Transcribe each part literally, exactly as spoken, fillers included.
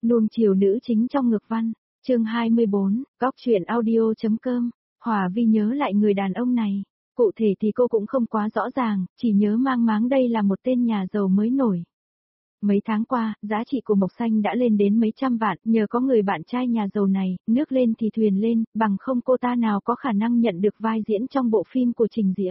Nuông chiều nữ chính trong ngược văn, chương hai mươi bốn, góc truyện audio.com, Hòa Vi nhớ lại người đàn ông này. Cụ thể thì cô cũng không quá rõ ràng, chỉ nhớ mang máng đây là một tên nhà giàu mới nổi. Mấy tháng qua, giá trị của Mộc Xanh đã lên đến mấy trăm vạn, nhờ có người bạn trai nhà giàu này, nước lên thì thuyền lên, bằng không cô ta nào có khả năng nhận được vai diễn trong bộ phim của Trình Diễm.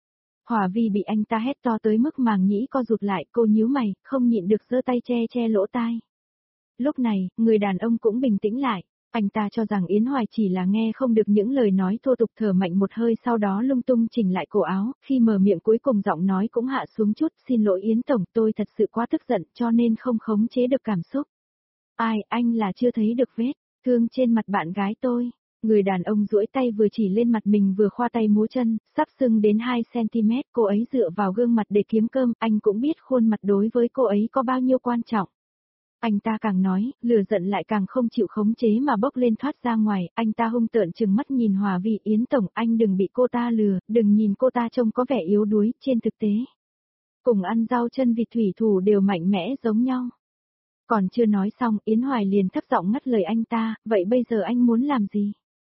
Hòa Vi bị anh ta hét to tới mức màng nhĩ co rụt lại, cô nhíu mày, không nhịn được giơ tay che che lỗ tai. Lúc này, người đàn ông cũng bình tĩnh lại, anh ta cho rằng Yến Hoài chỉ là nghe không được những lời nói thô tục, thở mạnh một hơi sau đó lung tung chỉnh lại cổ áo, khi mở miệng cuối cùng giọng nói cũng hạ xuống chút, xin lỗi Yến Tổng, tôi thật sự quá tức giận cho nên không khống chế được cảm xúc. Ai, anh là chưa thấy được vết thương trên mặt bạn gái tôi. Người đàn ông duỗi tay vừa chỉ lên mặt mình vừa khoa tay múa chân, sắp sưng đến hai xăng-ti-mét, cô ấy dựa vào gương mặt để kiếm cơm, anh cũng biết khuôn mặt đối với cô ấy có bao nhiêu quan trọng. Anh ta càng nói, lửa giận lại càng không chịu khống chế mà bốc lên thoát ra ngoài, anh ta hung tợn trừng mắt nhìn Hòa Vi. Yến Tổng, anh đừng bị cô ta lừa, đừng nhìn cô ta trông có vẻ yếu đuối, trên thực tế. Cùng ăn rau chân vịt thủy thủ đều mạnh mẽ giống nhau. Còn chưa nói xong, Yến Hoài liền thấp giọng ngắt lời anh ta, vậy bây giờ anh muốn làm gì?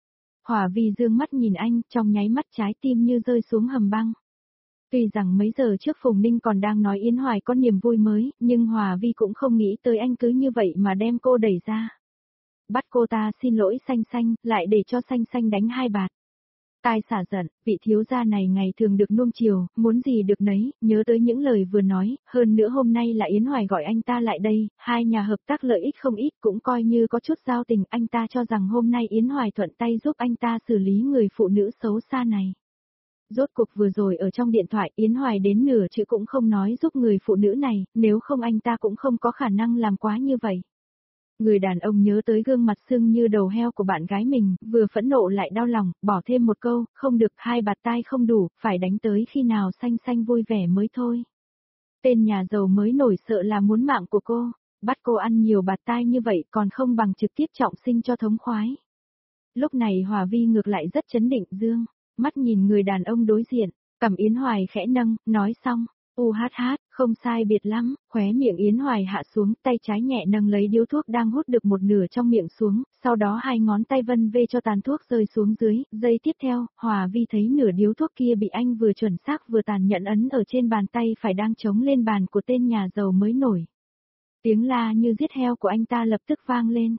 Hòa Vi dương mắt nhìn anh, trong nháy mắt trái tim như rơi xuống hầm băng. Tuy rằng mấy giờ trước Phùng Ninh còn đang nói Yến Hoài có niềm vui mới, nhưng Hòa Vi cũng không nghĩ tới anh cứ như vậy mà đem cô đẩy ra. Bắt cô ta xin lỗi Xanh Xanh, lại để cho Xanh Xanh đánh hai bạt. Tai xả giận, vị thiếu gia này ngày thường được nuông chiều, muốn gì được nấy, nhớ tới những lời vừa nói, hơn nữa hôm nay là Yến Hoài gọi anh ta lại đây, hai nhà hợp tác lợi ích không ít cũng coi như có chút giao tình, anh ta cho rằng hôm nay Yến Hoài thuận tay giúp anh ta xử lý người phụ nữ xấu xa này. Rốt cuộc vừa rồi ở trong điện thoại Yến Hoài đến nửa chữ cũng không nói giúp người phụ nữ này, nếu không anh ta cũng không có khả năng làm quá như vậy. Người đàn ông nhớ tới gương mặt sưng như đầu heo của bạn gái mình, vừa phẫn nộ lại đau lòng, bỏ thêm một câu, không được, hai bạt tai không đủ, phải đánh tới khi nào Xanh Xanh vui vẻ mới thôi. Tên nhà giàu mới nổi sợ là muốn mạng của cô, bắt cô ăn nhiều bạt tai như vậy còn không bằng trực tiếp trọng sinh cho thống khoái. Lúc này Hòa Vi ngược lại rất chấn định, dương mắt nhìn người đàn ông đối diện, cằm Yến Hoài khẽ nâng, nói xong, u hát hát, không sai biệt lắm, khóe miệng Yến Hoài hạ xuống, tay trái nhẹ nâng lấy điếu thuốc đang hút được một nửa trong miệng xuống, sau đó hai ngón tay vân vê cho tàn thuốc rơi xuống dưới, giây tiếp theo, Hòa Vi thấy nửa điếu thuốc kia bị anh vừa chuẩn xác vừa tàn nhẫn ấn ở trên bàn tay phải đang chống lên bàn của tên nhà giàu mới nổi. Tiếng la như giết heo của anh ta lập tức vang lên.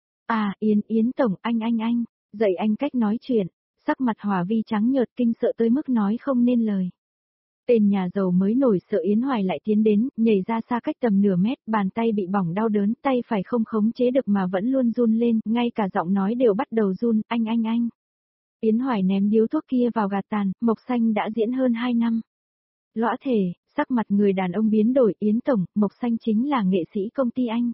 À, Yến, Yến Tổng, anh anh anh, dạy anh cách nói chuyện. Sắc mặt Hòa Vi trắng nhợt kinh sợ tới mức nói không nên lời. Tên nhà giàu mới nổi sợ Yến Hoài lại tiến đến, nhảy ra xa cách tầm nửa mét, bàn tay bị bỏng đau đớn, tay phải không khống chế được mà vẫn luôn run lên, ngay cả giọng nói đều bắt đầu run, anh anh anh. Yến Hoài ném điếu thuốc kia vào gạt tàn, Mộc Xanh đã diễn hơn hai năm. Lõa thể, sắc mặt người đàn ông biến đổi, Yến Tổng, Mộc Xanh chính là nghệ sĩ công ty anh.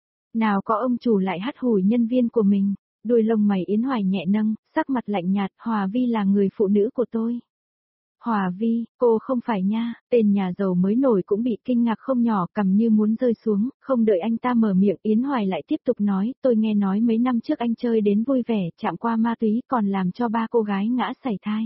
Nào có ông chủ lại hắt hủi nhân viên của mình. Đuôi lông mày Yến Hoài nhẹ nâng, sắc mặt lạnh nhạt, Hòa Vi là người phụ nữ của tôi. Hòa Vi, cô không phải nha, tên nhà giàu mới nổi cũng bị kinh ngạc không nhỏ, cầm như muốn rơi xuống, không đợi anh ta mở miệng Yến Hoài lại tiếp tục nói, tôi nghe nói mấy năm trước anh chơi đến vui vẻ, chạm qua ma túy còn làm cho ba cô gái ngã sảy thai.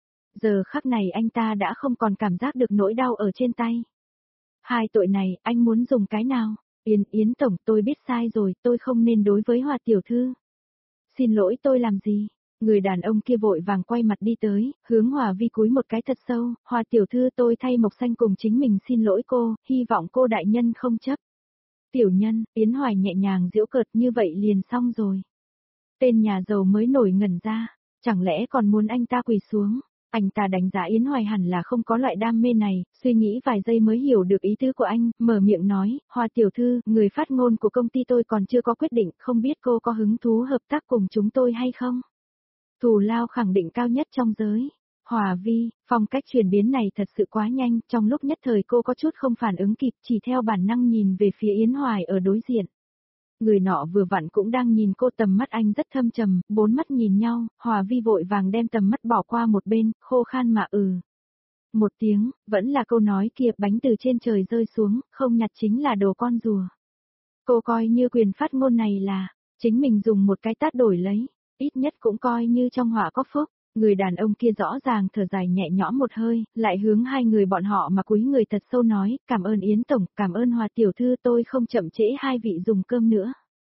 Giờ khắc này anh ta đã không còn cảm giác được nỗi đau ở trên tay. Hai tội này, anh muốn dùng cái nào? Yến, Yến Tổng, tôi biết sai rồi, tôi không nên đối với Hòa tiểu thư. Xin lỗi tôi làm gì? Người đàn ông kia vội vàng quay mặt đi tới, hướng Hòa Vi cúi một cái thật sâu, Hòa tiểu thư tôi thay Mộc Xanh cùng chính mình xin lỗi cô, hy vọng cô đại nhân không chấp. Tiểu nhân, Yến Hoài nhẹ nhàng giễu cợt như vậy liền xong rồi. Tên nhà giàu mới nổi ngẩn ra, chẳng lẽ còn muốn anh ta quỳ xuống? Anh ta đánh giá Yến Hoài hẳn là không có loại đam mê này, suy nghĩ vài giây mới hiểu được ý tứ của anh, mở miệng nói, Hòa tiểu thư, người phát ngôn của công ty tôi còn chưa có quyết định, không biết cô có hứng thú hợp tác cùng chúng tôi hay không? Thù lao khẳng định cao nhất trong giới. Hòa Vi, phong cách chuyển biến này thật sự quá nhanh, trong lúc nhất thời cô có chút không phản ứng kịp, chỉ theo bản năng nhìn về phía Yến Hoài ở đối diện. Người nọ vừa vặn cũng đang nhìn cô, tầm mắt anh rất thâm trầm, bốn mắt nhìn nhau, Hòa Vi vội vàng đem tầm mắt bỏ qua một bên, khô khan mà ừ. Một tiếng, vẫn là câu nói kia, bánh từ trên trời rơi xuống, không nhặt chính là đồ con rùa. Cô coi như quyền phát ngôn này là, chính mình dùng một cái tát đổi lấy, ít nhất cũng coi như trong họa có phúc. Người đàn ông kia rõ ràng thở dài nhẹ nhõm một hơi, lại hướng hai người bọn họ mà cúi người thật sâu nói, cảm ơn Yến Tổng, cảm ơn Hòa tiểu thư, tôi không chậm trễ hai vị dùng cơm nữa.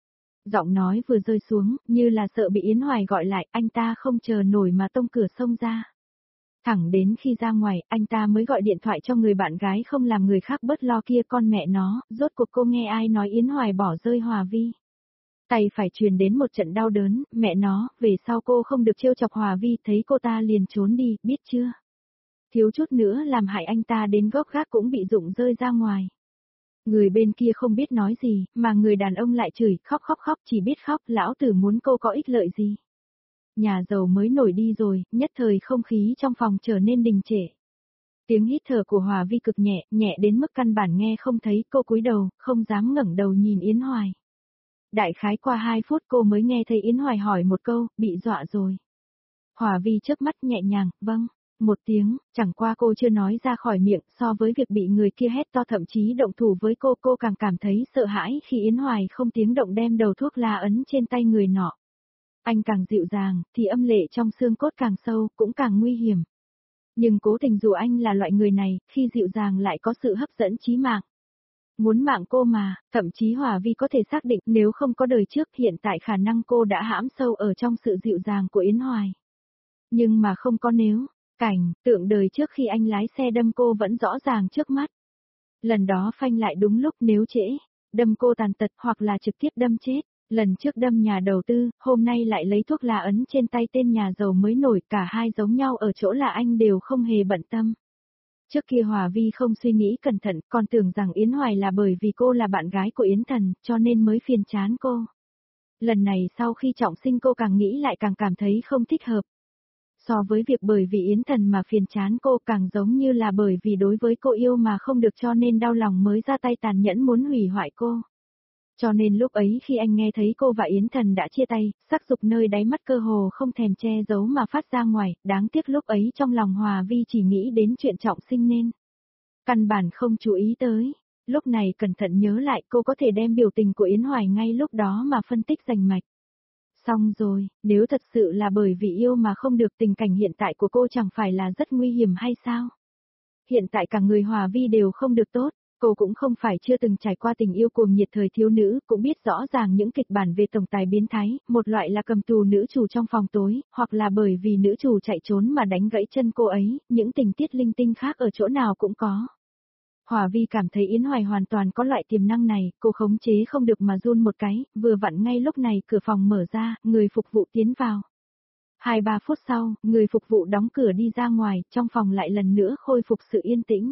Giọng nói vừa rơi xuống, như là sợ bị Yến Hoài gọi lại, anh ta không chờ nổi mà tông cửa xông ra. Thẳng đến khi ra ngoài, anh ta mới gọi điện thoại cho người bạn gái không làm người khác bớt lo kia, con mẹ nó, rốt cuộc cô nghe ai nói Yến Hoài bỏ rơi Hòa Vi. Tay phải truyền đến một trận đau đớn, mẹ nó, về sau cô không được trêu chọc Hòa Vi, thấy cô ta liền trốn đi, biết chưa? Thiếu chút nữa làm hại anh ta đến gốc gác cũng bị rụng rơi ra ngoài. Người bên kia không biết nói gì, mà người đàn ông lại chửi, khóc khóc khóc, chỉ biết khóc, lão tử muốn cô có ích lợi gì. Nhà giàu mới nổi đi rồi, nhất thời không khí trong phòng trở nên đình trệ. Tiếng hít thở của Hòa Vi cực nhẹ, nhẹ đến mức căn bản nghe không thấy, cô cúi đầu, không dám ngẩng đầu nhìn Yến Hoài. Đại khái qua hai phút cô mới nghe thấy Yến Hoài hỏi một câu, bị dọa rồi. Hòa Vi chớp mắt nhẹ nhàng, vâng, một tiếng, chẳng qua cô chưa nói ra khỏi miệng, so với việc bị người kia hét to thậm chí động thủ với cô, cô càng cảm thấy sợ hãi khi Yến Hoài không tiếng động đem đầu thuốc lá ấn trên tay người nọ. Anh càng dịu dàng, thì âm lệ trong xương cốt càng sâu, cũng càng nguy hiểm. Nhưng cố tình dù anh là loại người này, khi dịu dàng lại có sự hấp dẫn chí mạng. Muốn mạng cô mà, thậm chí Hòa Vi có thể xác định nếu không có đời trước hiện tại khả năng cô đã hãm sâu ở trong sự dịu dàng của Yến Hoài. Nhưng mà không có nếu, cảnh, tượng đời trước khi anh lái xe đâm cô vẫn rõ ràng trước mắt. Lần đó phanh lại đúng lúc, nếu trễ, đâm cô tàn tật hoặc là trực tiếp đâm chết. Lần trước đâm nhà đầu tư, hôm nay lại lấy thuốc lá ấn trên tay tên nhà giàu mới nổi, cả hai giống nhau ở chỗ là anh đều không hề bận tâm. Trước kia Hòa Vi không suy nghĩ cẩn thận, còn tưởng rằng Yến Hoài là bởi vì cô là bạn gái của Yến Thần, cho nên mới phiền chán cô. Lần này sau khi trọng sinh cô càng nghĩ lại càng cảm thấy không thích hợp. So với việc bởi vì Yến Thần mà phiền chán cô, càng giống như là bởi vì đối với cô yêu mà không được cho nên đau lòng mới ra tay tàn nhẫn muốn hủy hoại cô. Cho nên lúc ấy khi anh nghe thấy cô và Yến Thần đã chia tay, sắc dục nơi đáy mắt cơ hồ không thèm che giấu mà phát ra ngoài, đáng tiếc lúc ấy trong lòng Hòa Vi chỉ nghĩ đến chuyện trọng sinh nên. Căn bản không chú ý tới, lúc này cẩn thận nhớ lại cô có thể đem biểu tình của Yến Hoài ngay lúc đó mà phân tích rành mạch. Xong rồi, nếu thật sự là bởi vì yêu mà không được, tình cảnh hiện tại của cô chẳng phải là rất nguy hiểm hay sao? Hiện tại cả người Hòa Vi đều không được tốt. Cô cũng không phải chưa từng trải qua tình yêu cuồng nhiệt thời thiếu nữ, cũng biết rõ ràng những kịch bản về tổng tài biến thái, một loại là cầm tù nữ chủ trong phòng tối, hoặc là bởi vì nữ chủ chạy trốn mà đánh gãy chân cô ấy, những tình tiết linh tinh khác ở chỗ nào cũng có. Hòa Vi cảm thấy Yến Hoài hoàn toàn có loại tiềm năng này, cô khống chế không được mà run một cái, vừa vặn ngay lúc này cửa phòng mở ra, người phục vụ tiến vào. Hai ba phút sau, người phục vụ đóng cửa đi ra ngoài, trong phòng lại lần nữa khôi phục sự yên tĩnh.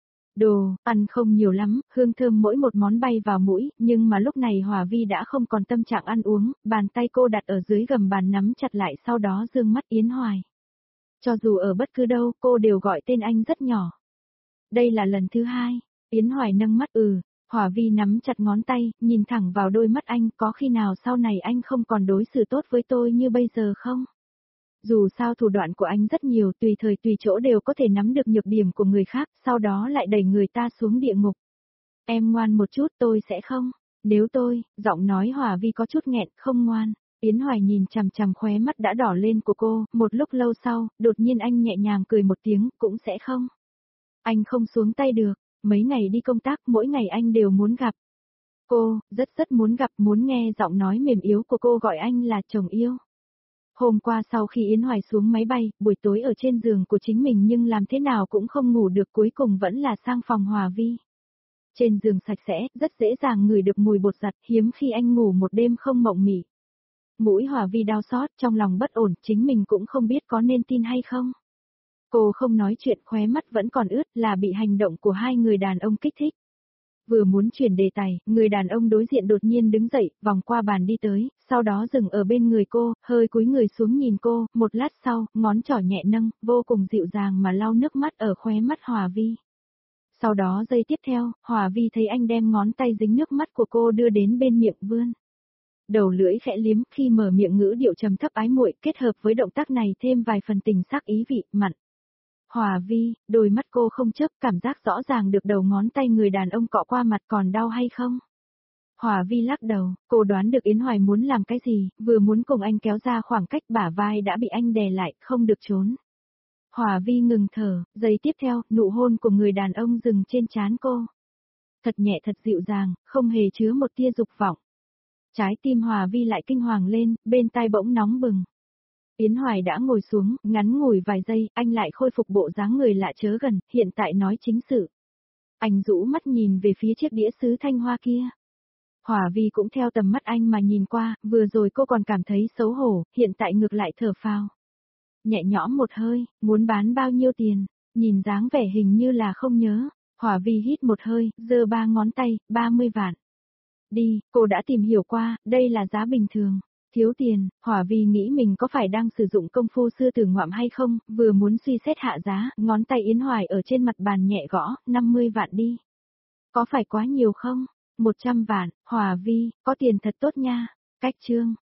Đồ, ăn không nhiều lắm, hương thơm mỗi một món bay vào mũi, nhưng mà lúc này Hòa Vi đã không còn tâm trạng ăn uống, bàn tay cô đặt ở dưới gầm bàn nắm chặt lại, sau đó dương mắt Yến Hoài. Cho dù ở bất cứ đâu, cô đều gọi tên anh rất nhỏ. Đây là lần thứ hai, Yến Hoài nâng mắt ừ, Hòa Vi nắm chặt ngón tay, nhìn thẳng vào đôi mắt anh, có khi nào sau này anh không còn đối xử tốt với tôi như bây giờ không? Dù sao thủ đoạn của anh rất nhiều, tùy thời tùy chỗ đều có thể nắm được nhược điểm của người khác, sau đó lại đẩy người ta xuống địa ngục. Em ngoan một chút, tôi sẽ không. Nếu tôi, giọng nói Hòa Vi có chút nghẹn, không ngoan. Yến Hoài nhìn chằm chằm khóe mắt đã đỏ lên của cô, một lúc lâu sau, đột nhiên anh nhẹ nhàng cười một tiếng, cũng sẽ không. Anh không xuống tay được, mấy ngày đi công tác, mỗi ngày anh đều muốn gặp cô, rất rất muốn gặp, muốn nghe giọng nói mềm yếu của cô gọi anh là chồng yêu. Hôm qua sau khi Yến Hoài xuống máy bay, buổi tối ở trên giường của chính mình nhưng làm thế nào cũng không ngủ được, cuối cùng vẫn là sang phòng Hòa Vi. Trên giường sạch sẽ, rất dễ dàng ngửi được mùi bột giặt, hiếm khi anh ngủ một đêm không mộng mị. Mũi Hòa Vi đau xót, trong lòng bất ổn, chính mình cũng không biết có nên tin hay không. Cô không nói chuyện, khóe mắt vẫn còn ướt, là bị hành động của hai người đàn ông kích thích. Vừa muốn chuyển đề tài, người đàn ông đối diện đột nhiên đứng dậy, vòng qua bàn đi tới, sau đó dừng ở bên người cô, hơi cúi người xuống nhìn cô, một lát sau, ngón trỏ nhẹ nâng, vô cùng dịu dàng mà lau nước mắt ở khóe mắt Hòa Vi. Sau đó giây tiếp theo, Hòa Vi thấy anh đem ngón tay dính nước mắt của cô đưa đến bên miệng vươn. Đầu lưỡi khẽ liếm, khi mở miệng ngữ điệu trầm thấp ái muội, kết hợp với động tác này thêm vài phần tình sắc ý vị, mặn. Hòa Vi, đôi mắt cô không chớp, cảm giác rõ ràng được đầu ngón tay người đàn ông cọ qua mặt, còn đau hay không? Hòa Vi lắc đầu, cô đoán được Yến Hoài muốn làm cái gì, vừa muốn cùng anh kéo ra khoảng cách, bả vai đã bị anh đè lại, không được trốn. Hòa Vi ngừng thở, giây tiếp theo, nụ hôn của người đàn ông dừng trên trán cô. Thật nhẹ thật dịu dàng, không hề chứa một tia dục vọng. Trái tim Hòa Vi lại kinh hoàng lên, bên tai bỗng nóng bừng. Yến Hoài đã ngồi xuống, ngắn ngủi vài giây, anh lại khôi phục bộ dáng người lạ chớ gần, hiện tại nói chính sự. Anh rũ mắt nhìn về phía chiếc đĩa sứ thanh hoa kia. Hòa Vi cũng theo tầm mắt anh mà nhìn qua, vừa rồi cô còn cảm thấy xấu hổ, hiện tại ngược lại thở phào. Nhẹ nhõm một hơi, muốn bán bao nhiêu tiền, nhìn dáng vẻ hình như là không nhớ. Hòa Vi hít một hơi, giơ ba ngón tay, ba mươi vạn. Đi, cô đã tìm hiểu qua, đây là giá bình thường. Thiếu tiền, Hòa Vi nghĩ mình có phải đang sử dụng công phu sư tử ngoạm hay không, vừa muốn suy xét hạ giá, ngón tay Yến Hoài ở trên mặt bàn nhẹ gõ, năm mươi vạn đi. Có phải quá nhiều không? một trăm vạn, Hòa Vi, có tiền thật tốt nha. Cách chương.